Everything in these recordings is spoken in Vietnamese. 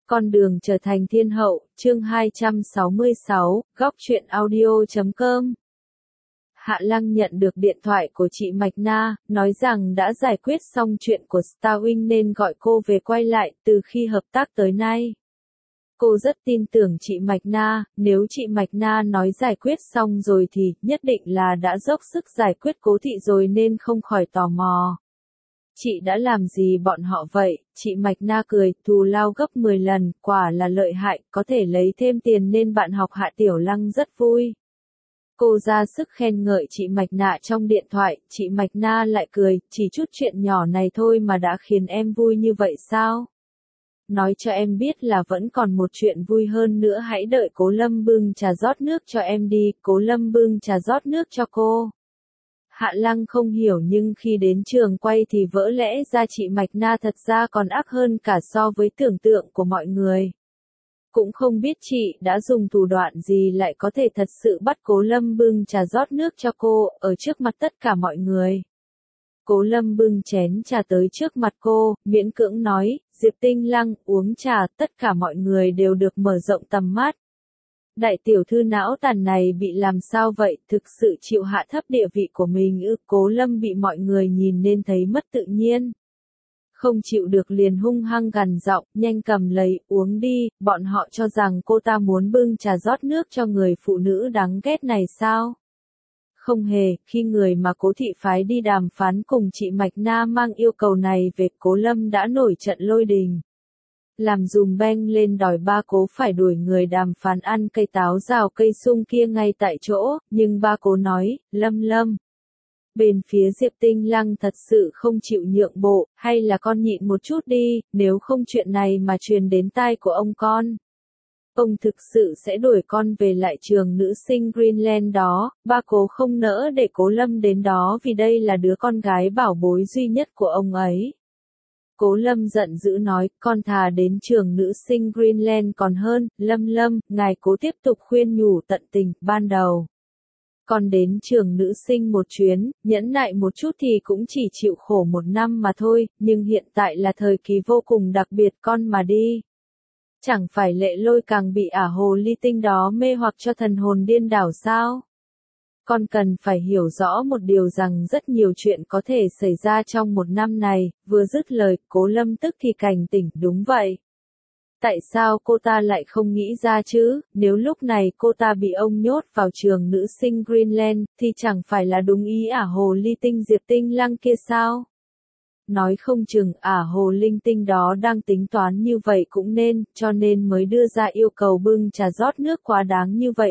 Con đường trở thành thiên hậu, chương 266, góc truyện audio.com. Hạ Lăng nhận được điện thoại của chị Mạch Na, nói rằng đã giải quyết xong chuyện của Starwing nên gọi cô về quay lại từ khi hợp tác tới nay. Cô rất tin tưởng chị Mạch Na, nếu chị Mạch Na nói giải quyết xong rồi thì nhất định là đã dốc sức giải quyết Cố Thị rồi nên không khỏi tò mò. Chị đã làm gì bọn họ vậy? Chị Mạch Na cười, thù lao gấp 10 lần, quả là lợi hại, có thể lấy thêm tiền nên bạn học Hạ Tiểu Lăng rất vui. Cô ra sức khen ngợi chị Mạch Na trong điện thoại, chị Mạch Na lại cười, chỉ chút chuyện nhỏ này thôi mà đã khiến em vui như vậy sao? Nói cho em biết là vẫn còn một chuyện vui hơn nữa, hãy đợi Cố Lâm bưng trà rót nước cho em đi. Cố Lâm bưng trà rót nước cho cô. Hạ Lăng không hiểu nhưng khi đến trường quay thì vỡ lẽ ra chị Mạch Na thật ra còn ác hơn cả so với tưởng tượng của mọi người. Cũng không biết chị đã dùng thủ đoạn gì lại có thể thật sự bắt Cố Lâm bưng trà rót nước cho cô, ở trước mặt tất cả mọi người. Cố Lâm bưng chén trà tới trước mặt cô, miễn cưỡng nói, Diệp Tinh Lăng, uống trà, tất cả mọi người đều được mở rộng tầm mắt. Đại tiểu thư não tàn này bị làm sao vậy, thực sự chịu hạ thấp địa vị của mình ư? Cố Lâm bị mọi người nhìn nên thấy mất tự nhiên. Không chịu được liền hung hăng gằn giọng, nhanh cầm lấy, uống đi, bọn họ cho rằng cô ta muốn bưng trà rót nước cho người phụ nữ đáng ghét này sao? Không hề, khi người mà Cố Thị phái đi đàm phán cùng chị Mạch Na mang yêu cầu này về, Cố Lâm đã nổi trận lôi đình. Làm dùm beng lên đòi ba Cố phải đuổi người đàm phán ăn cây táo rào cây sung kia ngay tại chỗ, nhưng ba Cố nói, Lâm. Bên phía Diệp Tinh Lăng thật sự không chịu nhượng bộ, hay là con nhịn một chút đi, nếu không chuyện này mà truyền đến tai của ông con. Ông thực sự sẽ đuổi con về lại trường nữ sinh Greenland đó, ba Cố không nỡ để Cố Lâm đến đó vì đây là đứa con gái bảo bối duy nhất của ông ấy. Cố Lâm giận dữ nói, con thà đến trường nữ sinh Greenland còn hơn. Lâm, ngài Cố tiếp tục khuyên nhủ tận tình, ban đầu. Con đến trường nữ sinh một chuyến, nhẫn nại một chút thì cũng chỉ chịu khổ 1 năm mà thôi, nhưng hiện tại là thời kỳ vô cùng đặc biệt, con mà đi. Chẳng phải Lệ Lôi càng bị ả hồ ly tinh đó mê hoặc cho thần hồn điên đảo sao? Con cần phải hiểu rõ một điều rằng rất nhiều chuyện có thể xảy ra trong 1 năm này. Vừa dứt lời, Cố Lâm tức thì cảnh tỉnh, đúng vậy. Tại sao cô ta lại không nghĩ ra chứ, nếu lúc này cô ta bị ông nhốt vào trường nữ sinh Greenland, thì chẳng phải là đúng ý ả hồ ly tinh Diệp Tinh Lăng kia sao? Nói không chừng ả hồ linh tinh đó đang tính toán như vậy cũng nên, cho nên mới đưa ra yêu cầu bưng trà rót nước quá đáng như vậy,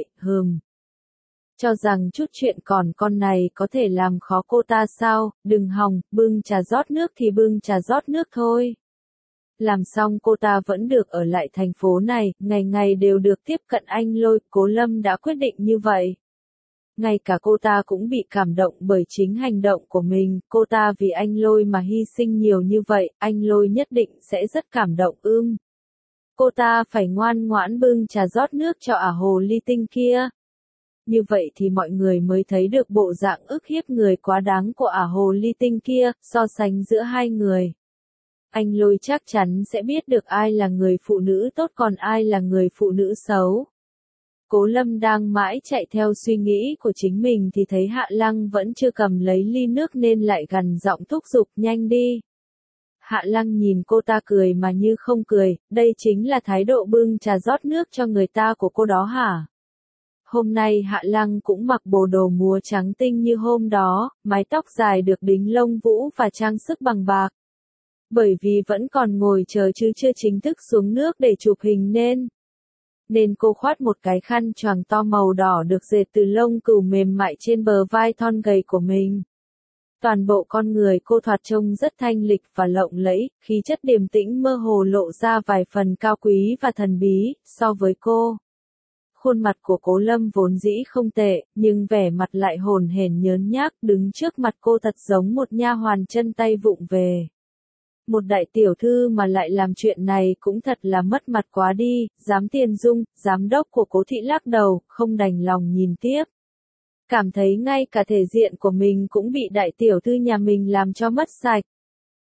Cho rằng chút chuyện còn con này có thể làm khó cô ta sao, đừng hòng, bưng trà rót nước thì bưng trà rót nước thôi. Làm xong cô ta vẫn được ở lại thành phố này, ngày ngày đều được tiếp cận anh Lôi, Cố Lâm đã quyết định như vậy. Ngay cả cô ta cũng bị cảm động bởi chính hành động của mình, cô ta vì anh Lôi mà hy sinh nhiều như vậy, anh Lôi nhất định sẽ rất cảm động Cô ta phải ngoan ngoãn bưng trà rót nước cho ả hồ ly tinh kia. Như vậy thì mọi người mới thấy được bộ dạng ức hiếp người quá đáng của ả hồ ly tinh kia, so sánh giữa hai người. Anh Lôi chắc chắn sẽ biết được ai là người phụ nữ tốt còn ai là người phụ nữ xấu. Cố Lâm đang mãi chạy theo suy nghĩ của chính mình thì thấy Hạ Lăng vẫn chưa cầm lấy ly nước nên lại gằn giọng thúc giục, nhanh đi. Hạ Lăng nhìn cô ta cười mà như không cười, đây chính là thái độ bưng trà rót nước cho người ta của cô đó hả? Hôm nay Hạ Lăng cũng mặc bộ đồ múa trắng tinh như hôm đó, mái tóc dài được đính lông vũ và trang sức bằng bạc. Bởi vì vẫn còn ngồi chờ chứ chưa chính thức xuống nước để chụp hình nên cô khoác một cái khăn choàng to màu đỏ được dệt từ lông cừu mềm mại trên bờ vai thon gầy của mình. Toàn bộ con người cô thoạt trông rất thanh lịch và lộng lẫy, khí chất điềm tĩnh mơ hồ lộ ra vài phần cao quý và thần bí, so với cô. Khuôn mặt của Cố Lâm vốn dĩ không tệ, nhưng vẻ mặt lại hồn hển nhớn nhác, đứng trước mặt cô thật giống một nha hoàn chân tay vụng về. Một đại tiểu thư mà lại làm chuyện này cũng thật là mất mặt quá đi. Giám Tiền Dung, giám đốc của Cố Thị lắc đầu, không đành lòng nhìn tiếp. Cảm thấy ngay cả thể diện của mình cũng bị đại tiểu thư nhà mình làm cho mất sạch.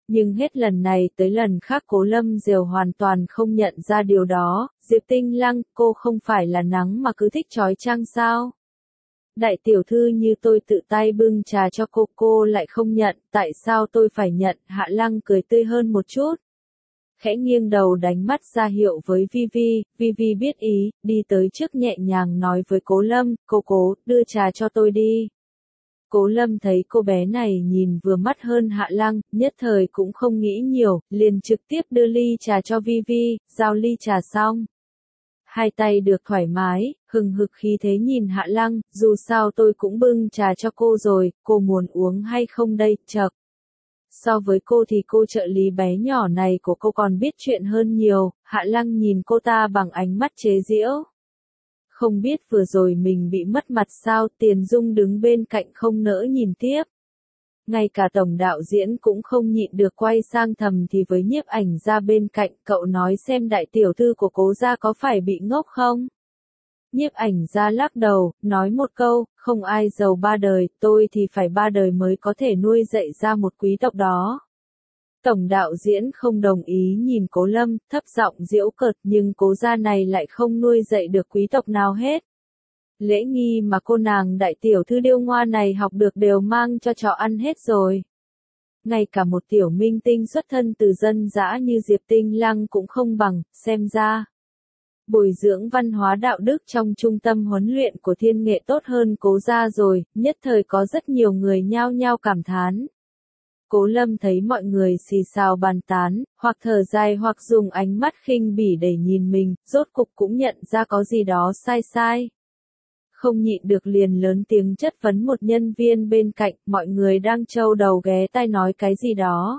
Nhưng hết lần này tới lần khác Cố Lâm đều hoàn toàn không nhận ra điều đó. Diệp Tinh Lăng, cô không phải là nắng mà cứ thích chói chang sao? Đại tiểu thư như tôi tự tay bưng trà cho cô lại không nhận, tại sao tôi phải nhận? Hạ Lăng cười tươi hơn một chút. Khẽ nghiêng đầu đánh mắt ra hiệu với Vivi, Vivi biết ý, đi tới trước nhẹ nhàng nói với Cố Lâm, Cố, đưa trà cho tôi đi. Cố Lâm thấy cô bé này nhìn vừa mắt hơn Hạ Lăng, nhất thời cũng không nghĩ nhiều, liền trực tiếp đưa ly trà cho Vivi, giao ly trà xong. Hai tay được thoải mái, hừng hực khí thế nhìn Hạ Lăng, dù sao tôi cũng bưng trà cho cô rồi, cô muốn uống hay không đây, chậc. So với cô thì cô trợ lý bé nhỏ này của cô còn biết chuyện hơn nhiều, Hạ Lăng nhìn cô ta bằng ánh mắt chế giễu. Không biết vừa rồi mình bị mất mặt sao, Tiền Dung đứng bên cạnh không nỡ nhìn tiếp. Ngay cả tổng đạo diễn cũng không nhịn được quay sang thầm thì với nhiếp ảnh ra bên cạnh, cậu nói xem đại tiểu thư của Cố gia có phải bị ngốc không? Nhiếp ảnh ra lắc đầu, nói một câu, không ai giàu ba đời, tôi thì phải ba đời mới có thể nuôi dạy ra một quý tộc đó. Tổng đạo diễn không đồng ý nhìn Cố Lâm, thấp giọng giễu cợt, nhưng Cố gia này lại không nuôi dạy được quý tộc nào hết. Lễ nghi mà cô nàng đại tiểu thư điêu ngoa này học được đều mang cho chó ăn hết rồi. Ngay cả một tiểu minh tinh xuất thân từ dân dã như Diệp Tinh Lăng cũng không bằng, xem ra. Bồi dưỡng văn hóa đạo đức trong trung tâm huấn luyện của Thiên Nghệ tốt hơn Cố gia rồi, nhất thời có rất nhiều người nhao nhao cảm thán. Cố Lâm thấy mọi người xì xào bàn tán, hoặc thở dài hoặc dùng ánh mắt khinh bỉ để nhìn mình, rốt cục cũng nhận ra có gì đó sai. Không nhịn được liền lớn tiếng chất vấn một nhân viên bên cạnh, mọi người đang trâu đầu ghé tai nói cái gì đó.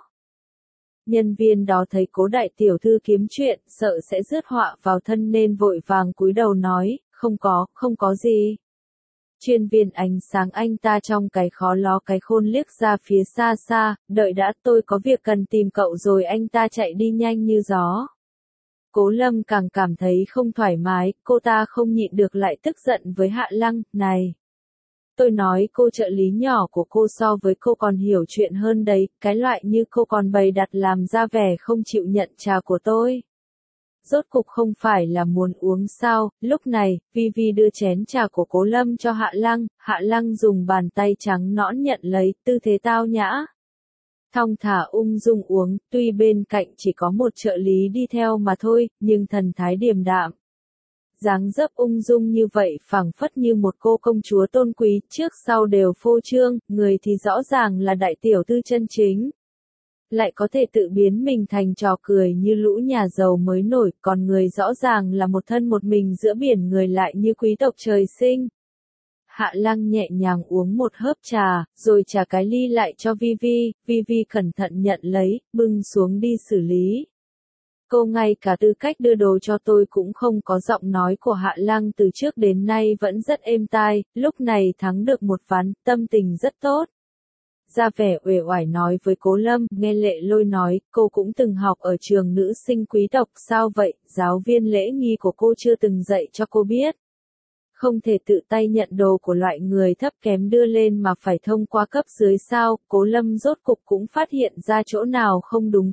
Nhân viên đó thấy Cố đại tiểu thư kiếm chuyện, sợ sẽ rước họa vào thân nên vội vàng cúi đầu nói, không có gì. Chuyên viên ánh sáng anh ta trong cái khó ló cái khôn liếc ra phía xa, đợi đã, tôi có việc cần tìm cậu rồi, anh ta chạy đi nhanh như gió. Cố Lâm càng cảm thấy không thoải mái, cô ta không nhịn được lại tức giận với Hạ Lăng, này. Tôi nói cô trợ lý nhỏ của cô so với cô còn hiểu chuyện hơn đấy, cái loại như cô còn bày đặt làm ra vẻ không chịu nhận trà của tôi. Rốt cục không phải là muốn uống sao, lúc này, Vivi đưa chén trà của Cố Lâm cho Hạ Lăng dùng bàn tay trắng nõn nhận lấy, tư thế tao nhã. Thong thả ung dung uống, tuy bên cạnh chỉ có một trợ lý đi theo mà thôi, nhưng thần thái điềm đạm. Dáng dấp ung dung như vậy phảng phất như một cô công chúa tôn quý, trước sau đều phô trương, người thì rõ ràng là đại tiểu thư chân chính. Lại có thể tự biến mình thành trò cười như lũ nhà giàu mới nổi, còn người rõ ràng là một thân một mình giữa biển người lại như quý tộc trời sinh. Hạ Lăng nhẹ nhàng uống một hớp trà, rồi trả cái ly lại cho Vivi cẩn thận nhận lấy, bưng xuống đi xử lý. Cô ngay cả tư cách đưa đồ cho tôi cũng không có, giọng nói của Hạ Lăng từ trước đến nay vẫn rất êm tai, lúc này thắng được một ván, tâm tình rất tốt. Ra vẻ uể oải nói với Cố Lâm, nghe Lệ Lôi nói, cô cũng từng học ở trường nữ sinh quý tộc, sao vậy, giáo viên lễ nghi của cô chưa từng dạy cho cô biết. Không thể tự tay nhận đồ của loại người thấp kém đưa lên mà phải thông qua cấp dưới sao, Cố Lâm rốt cục cũng phát hiện ra chỗ nào không đúng,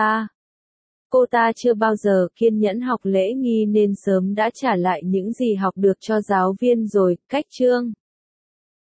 Cô ta chưa bao giờ kiên nhẫn học lễ nghi nên sớm đã trả lại những gì học được cho giáo viên rồi, cách chương.